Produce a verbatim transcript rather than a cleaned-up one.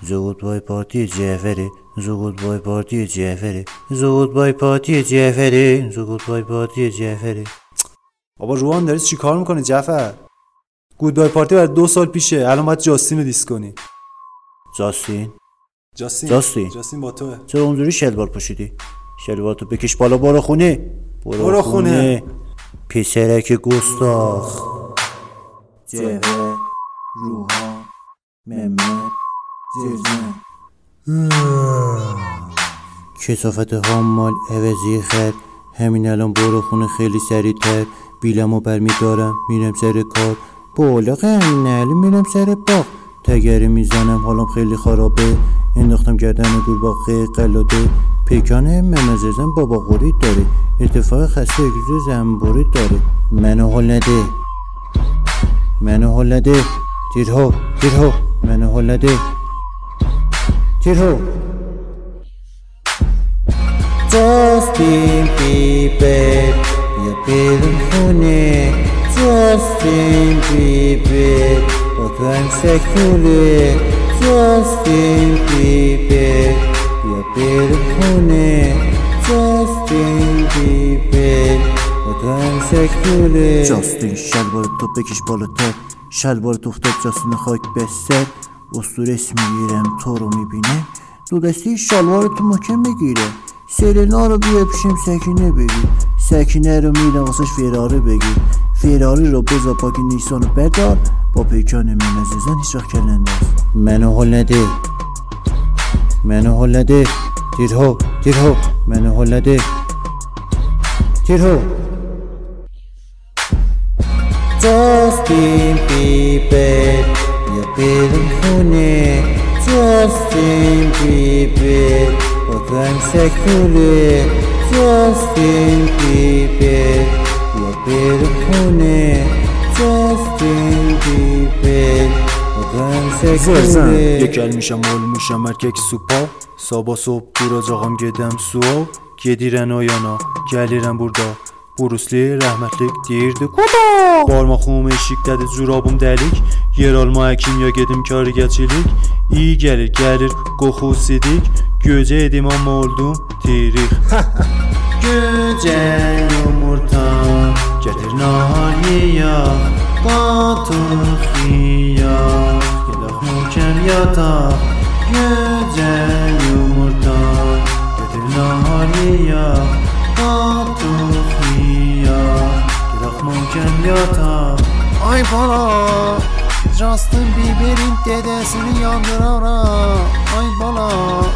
زود بای پارتی جعفری، زود بای پارتی جعفری، زود بای پارتی جعفری، زود بای پارتی جعفری. بابا روحان داری چی کار میکنی جعفر؟ گود بای پارتی برای دو سال پیشه، الان باید جاستین رو دیس کنی. جاستین؟ جاستین جاستین جاستین با توه. چرا اونجوری شلوار پوشیدی؟ شلوارتو بکش بالا، برو خونه. برو, برو خونه, خونه. پسرک گستاخ. جعفر، روحان، ممت، زرزن. کثافت حمال عوضی خرد. همین الان برو خونه خیلی سریعتر. بیلمو برمیدارم میرم سر کار. بالا قنالی میرم سر باغ. تگری میزنم حالم خیلی خرابه. انداختم گردن دور باقی قلاده. پیکانه ممززم بابا غوری داره. ارتفاع خسته اگزو زنبوری داره. منو حال نده، منو حال نده. تیرها تیرها منو حال نده. تیرها. جاستین بیبر بیا بریم خونه. جاستین بیبر با تو هم سکتوله. جاستین بیبر بیا بریم خونه. جاستین بیبر با تو هم سکتوله. جاستین شلوار تو بکش بالاتر. شلوار تو افتاد جاستین خاک به سر. اسطورس میگیرم تو رو میبینه. دو دستی شلوار تو محکم میگیره. سرینا رو بیا پیشم سکینه بگیر. سکینه رو میدم واسش فراری بگیر. فراری رو بذار پاک نیسانو بردار. با پیکان من عزیزن هیچ وقت کلنده است. منو حال نده، منو حال نده. تیرها تیرها منو حال نده. تیرها. جاستین بیبر بیا بریم خونه. جاستین بیبر با تو هم سکتوله. جاستین بیبر بیا بریم خونه. جاستین بیبر با تو هم سکتوله. یکل میشم مول میشم مرکک سوپا. Sabah صبح duracağım gedəm sual. Gedirən o yana, gəlirəm burada. Brusli rəhmətlik deyirdi Qoda. Barmağım eşikdədir, zürabım dəlik. Yer alma həkim ya gedim karigəçilik. İyi gəlir, gəlir qoxu sidik. Göcə edim amma oldum tirik. Göcə yumurta gətir nahar yeyək. Qatıq yeyək, gedək möhkəm yataq. Göcə yumurta gətir nahar yeyək. Qatıq yeyək, gedək möhkəm yataq. Ay bala, Justin Bieber'in dedesini yandıraram. Ay bala,